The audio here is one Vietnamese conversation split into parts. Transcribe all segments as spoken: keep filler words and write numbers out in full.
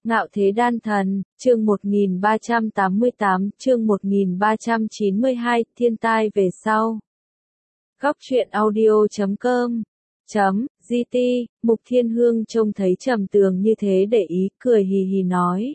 Ngạo Thế Đan Thần, chương một nghìn ba trăm tám mươi tám, chương một nghìn ba trăm chín mươi hai, thiên tai về sau. Góc truyện audio chấm com chấm gt, Mục Thiên Hương trông thấy Trầm Tường như thế để ý, cười hì hì nói.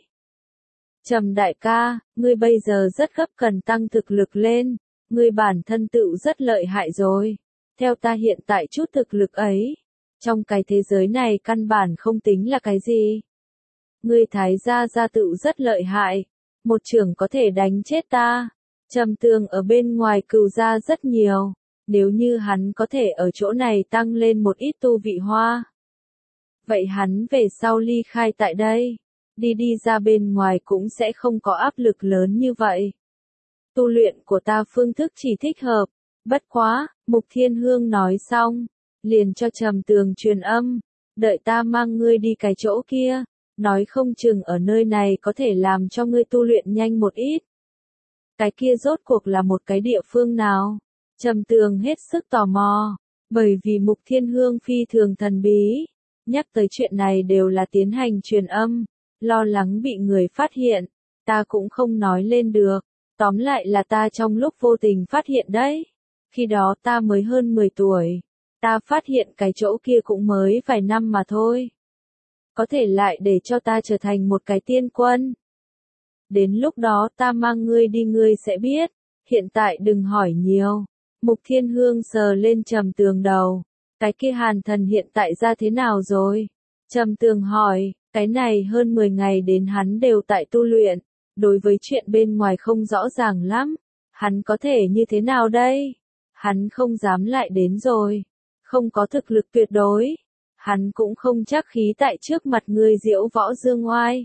Trầm đại ca, ngươi bây giờ rất gấp cần tăng thực lực lên, ngươi bản thân tựu rất lợi hại rồi. Theo ta hiện tại chút thực lực ấy, trong cái thế giới này căn bản không tính là cái gì. Ngươi Thái gia gia tựu rất lợi hại, một trưởng có thể đánh chết ta. Trầm Tường ở bên ngoài cừu gia rất nhiều, nếu như hắn có thể ở chỗ này tăng lên một ít tu vị hoa. Vậy hắn về sau ly khai tại đây, đi đi ra bên ngoài cũng sẽ không có áp lực lớn như vậy. Tu luyện của ta phương thức chỉ thích hợp, bất quá, Mục Thiên Hương nói xong, liền cho Trầm Tường truyền âm, đợi ta mang ngươi đi cái chỗ kia. Nói không chừng ở nơi này có thể làm cho ngươi tu luyện nhanh một ít. Cái kia rốt cuộc là một cái địa phương nào? Trầm Tường hết sức tò mò, bởi vì Mục Thiên Hương phi thường thần bí, nhắc tới chuyện này đều là tiến hành truyền âm, lo lắng bị người phát hiện, ta cũng không nói lên được, tóm lại là ta trong lúc vô tình phát hiện đấy. Khi đó ta mới hơn mười tuổi, ta phát hiện cái chỗ kia cũng mới vài năm mà thôi. Có thể lại để cho ta trở thành một cái tiên quân. Đến lúc đó ta mang ngươi đi ngươi sẽ biết, hiện tại đừng hỏi nhiều. Mục Thiên Hương sờ lên Trầm Tường đầu, cái kia Hàn Thần hiện tại ra thế nào rồi? Trầm Tường hỏi, cái này hơn mười ngày đến hắn đều tại tu luyện, đối với chuyện bên ngoài không rõ ràng lắm, hắn có thể như thế nào đây? Hắn không dám lại đến rồi, không có thực lực tuyệt đối. Hắn cũng không chắc khí tại trước mặt ngươi diễu võ dương oai.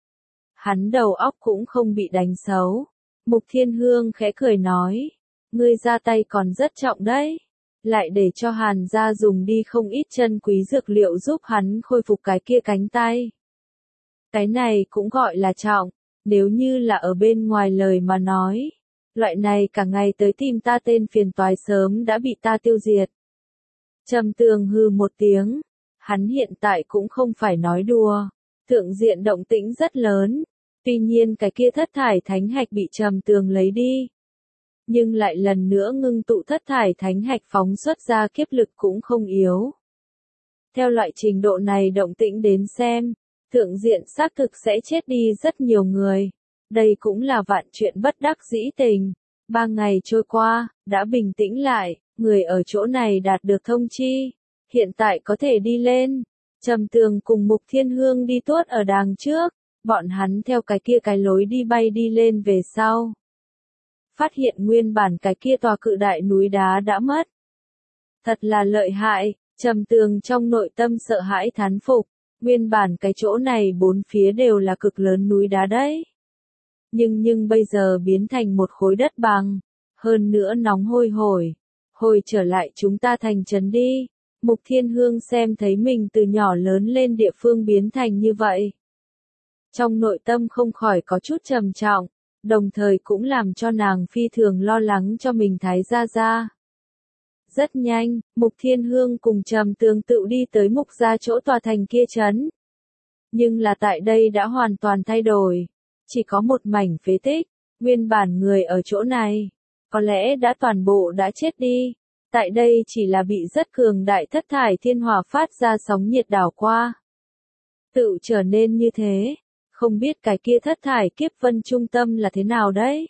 Hắn đầu óc cũng không bị đánh xấu. Mục Thiên Hương khẽ cười nói, ngươi ra tay còn rất trọng đấy. Lại để cho Hàn gia dùng đi không ít chân quý dược liệu giúp hắn khôi phục cái kia cánh tay. Cái này cũng gọi là trọng, nếu như là ở bên ngoài lời mà nói. Loại này cả ngày tới tìm ta tên phiền toái sớm đã bị ta tiêu diệt. Trầm Tường hừ một tiếng. Hắn hiện tại cũng không phải nói đùa, thượng diện động tĩnh rất lớn, tuy nhiên cái kia thất thải thánh hạch bị Trầm Tường lấy đi. Nhưng lại lần nữa ngưng tụ thất thải thánh hạch phóng xuất ra kiếp lực cũng không yếu. Theo loại trình độ này động tĩnh đến xem, thượng diện xác thực sẽ chết đi rất nhiều người. Đây cũng là vạn chuyện bất đắc dĩ tình. Ba ngày trôi qua, đã bình tĩnh lại, người ở chỗ này đạt được thông chi. Hiện tại có thể đi lên. Trầm Tường cùng Mục Thiên Hương đi tuốt ở đàng trước, bọn hắn theo cái kia cái lối đi bay đi lên về sau. Phát hiện nguyên bản cái kia tòa cự đại núi đá đã mất. Thật là lợi hại, Trầm Tường trong nội tâm sợ hãi thán phục, nguyên bản cái chỗ này bốn phía đều là cực lớn núi đá đấy. Nhưng nhưng bây giờ biến thành một khối đất bằng, hơn nữa nóng hôi hổi. Hồi trở lại chúng ta thành trấn đi. Mục Thiên Hương xem thấy mình từ nhỏ lớn lên địa phương biến thành như vậy. Trong nội tâm không khỏi có chút trầm trọng, đồng thời cũng làm cho nàng phi thường lo lắng cho mình Thái gia gia. Rất nhanh, Mục Thiên Hương cùng Trầm Tường tự đi tới Mục gia chỗ tòa thành kia trấn. Nhưng là tại đây đã hoàn toàn thay đổi, chỉ có một mảnh phế tích, nguyên bản người ở chỗ này, có lẽ đã toàn bộ đã chết đi. Tại đây chỉ là bị rất cường đại thất thải thiên hỏa phát ra sóng nhiệt đảo qua. Tự trở nên như thế, không biết cái kia thất thải kiếp vân trung tâm là thế nào đấy?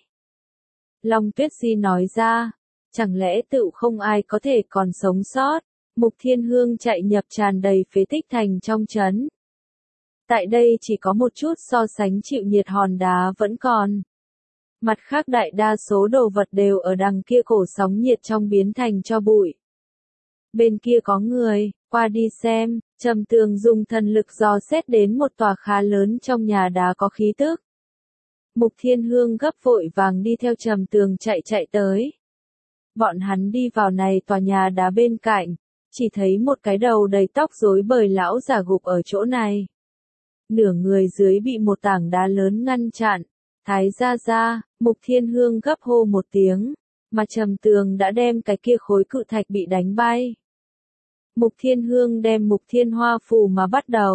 Long Tuyết Di nói ra, chẳng lẽ tự không ai có thể còn sống sót? Mục Thiên Hương chạy nhập tràn đầy phế tích thành trong trấn. Tại đây chỉ có một chút so sánh chịu nhiệt hòn đá vẫn còn. Mặt khác đại đa số đồ vật đều ở đằng kia cổ sóng nhiệt trong biến thành cho bụi. Bên kia có người, qua đi xem, Trầm Tường dùng thần lực dò xét đến một tòa khá lớn trong nhà đá có khí tức. Mục Thiên Hương gấp vội vàng đi theo Trầm Tường chạy chạy tới. Bọn hắn đi vào này tòa nhà đá bên cạnh, chỉ thấy một cái đầu đầy tóc rối bời lão già gục ở chỗ này. Nửa người dưới bị một tảng đá lớn ngăn chặn. Thái gia gia, Mục Thiên Hương gấp hô một tiếng, mà Trầm Tường đã đem cái kia khối cự thạch bị đánh bay. Mục Thiên Hương đem Mục Thiên Hoa phù mà bắt đầu,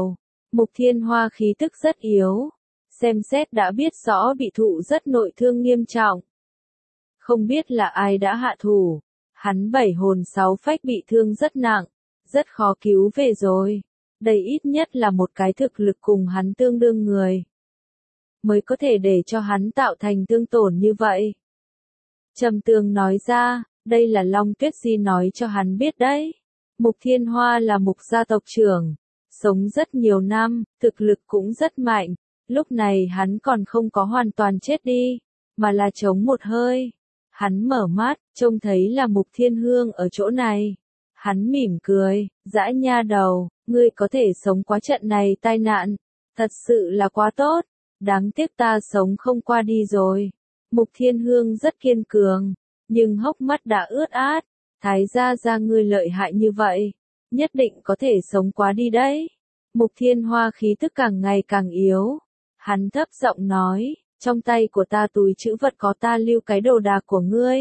Mục Thiên Hoa khí tức rất yếu, xem xét đã biết rõ bị thụ rất nội thương nghiêm trọng. Không biết là ai đã hạ thủ, hắn bảy hồn sáu phách bị thương rất nặng, rất khó cứu về rồi. Đây ít nhất là một cái thực lực cùng hắn tương đương người, mới có thể để cho hắn tạo thành thương tổn như vậy. Trầm Tường nói ra, đây là Long Tuyết Di nói cho hắn biết đấy. Mục Thiên Hoa là mục gia tộc trưởng, sống rất nhiều năm, thực lực cũng rất mạnh. Lúc này hắn còn không có hoàn toàn chết đi, mà là chống một hơi. Hắn mở mắt, trông thấy là Mục Thiên Hương ở chỗ này. Hắn mỉm cười, dã nha đầu, ngươi có thể sống qua trận này tai nạn, thật sự là quá tốt. Đáng tiếc ta sống không qua đi rồi. Mục Thiên Hương rất kiên cường, nhưng hốc mắt đã ướt át. Thái gia gia ngươi lợi hại như vậy, nhất định có thể sống qua đi đấy. Mục Thiên Hoa khí tức càng ngày càng yếu. Hắn thấp giọng nói, trong tay của ta túi trữ vật có ta lưu cái đồ đạc của ngươi.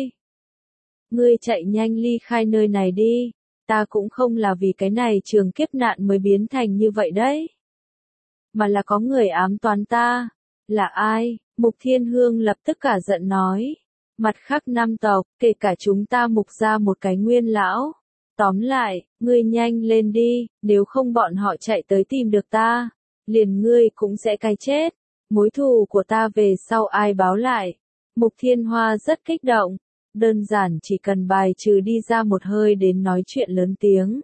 Ngươi chạy nhanh ly khai nơi này đi, ta cũng không là vì cái này trường kiếp nạn mới biến thành như vậy đấy. Mà là có người ám toán ta. Là ai? Mục Thiên Hương lập tức cả giận nói. Mặt khác năm tộc, kể cả chúng ta mục ra một cái nguyên lão. Tóm lại, ngươi nhanh lên đi, nếu không bọn họ chạy tới tìm được ta, liền ngươi cũng sẽ cái chết. Mối thù của ta về sau ai báo lại? Mục Thiên Hoa rất kích động, đơn giản chỉ cần bài trừ đi ra một hơi đến nói chuyện lớn tiếng.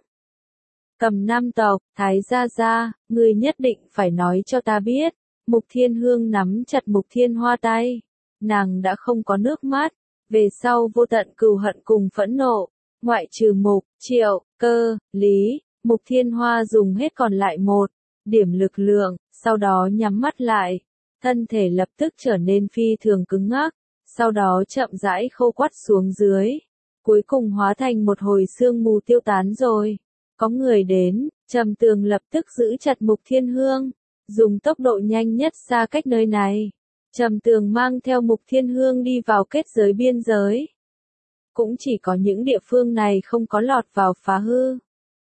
Cầm năm tộc, Thái gia gia, ngươi nhất định phải nói cho ta biết. Mục Thiên Hương nắm chặt Mục Thiên Hoa tay, nàng đã không có nước mắt, về sau vô tận cừu hận cùng phẫn nộ, ngoại trừ Mục, Triệu, Cơ, Lý, Mục Thiên Hoa dùng hết còn lại một điểm lực lượng, sau đó nhắm mắt lại, thân thể lập tức trở nên phi thường cứng ngắc, sau đó chậm rãi khô quắt xuống dưới, cuối cùng hóa thành một hồi sương mù tiêu tán rồi. Có người đến, Trầm Tường lập tức giữ chặt Mục Thiên Hương, dùng tốc độ nhanh nhất xa cách nơi này. Trầm Tường mang theo Mục Thiên Hương đi vào kết giới biên giới. Cũng chỉ có những địa phương này không có lọt vào phá hư.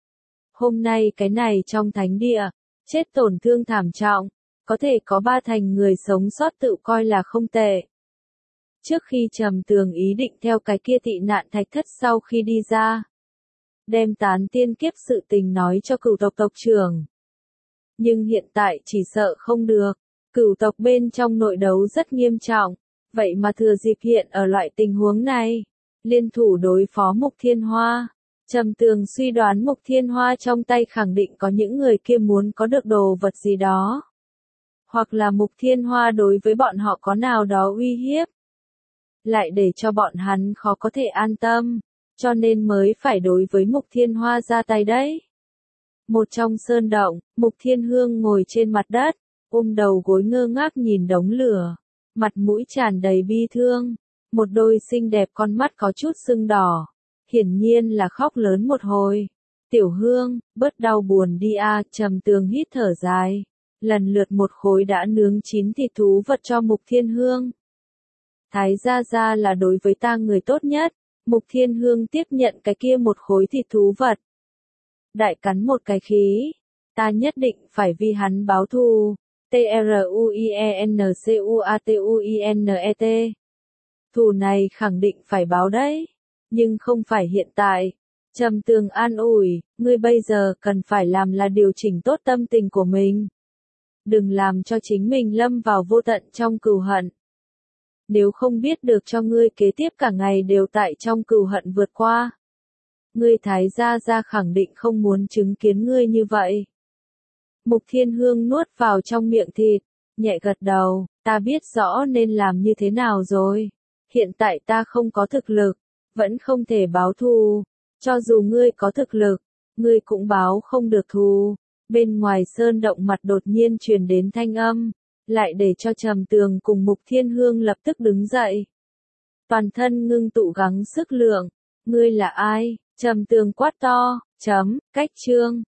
Hôm nay cái này trong thánh địa, chết tổn thương thảm trọng, có thể có ba thành người sống sót tự coi là không tệ. Trước khi Trầm Tường ý định theo cái kia tị nạn thạch thất sau khi đi ra, đem tán tiên kiếp sự tình nói cho cửu tộc tộc trưởng. Nhưng hiện tại chỉ sợ không được, cửu tộc bên trong nội đấu rất nghiêm trọng, vậy mà thừa dịp hiện ở loại tình huống này, liên thủ đối phó Mục Thiên Hoa. Trầm Tường suy đoán Mục Thiên Hoa trong tay khẳng định có những người kia muốn có được đồ vật gì đó. Hoặc là Mục Thiên Hoa đối với bọn họ có nào đó uy hiếp, lại để cho bọn hắn khó có thể an tâm, cho nên mới phải đối với Mục Thiên Hoa ra tay đấy. Một trong sơn động, Mục Thiên Hương ngồi trên mặt đất, ôm đầu gối ngơ ngác nhìn đống lửa, mặt mũi tràn đầy bi thương, một đôi xinh đẹp con mắt có chút sưng đỏ, hiển nhiên là khóc lớn một hồi. Tiểu Hương, bớt đau buồn đi a. Trầm Tường hít thở dài, lần lượt một khối đã nướng chín thịt thú vật cho Mục Thiên Hương. Thái gia gia là đối với ta người tốt nhất. Mục Thiên Hương tiếp nhận cái kia một khối thịt thú vật, đại cắn một cái khí, ta nhất định phải vì hắn báo thù. T R U I E N C U A T U I N E T. Thù này khẳng định phải báo đấy, nhưng không phải hiện tại. Trầm Tường an ủi, ngươi bây giờ cần phải làm là điều chỉnh tốt tâm tình của mình. Đừng làm cho chính mình lâm vào vô tận trong cừu hận. Nếu không biết được cho ngươi kế tiếp cả ngày đều tại trong cừu hận vượt qua. Ngươi Thái gia gia khẳng định không muốn chứng kiến ngươi như vậy. Mục Thiên Hương nuốt vào trong miệng thịt, nhẹ gật đầu, ta biết rõ nên làm như thế nào rồi. Hiện tại ta không có thực lực, vẫn không thể báo thù. Cho dù ngươi có thực lực, ngươi cũng báo không được thù. Bên ngoài sơn động mặt đột nhiên truyền đến thanh âm, lại để cho Trầm Tường cùng Mục Thiên Hương lập tức đứng dậy. Toàn thân ngưng tụ gắng sức lượng, ngươi là ai? Trầm Tường quát to, chấm, cách chương.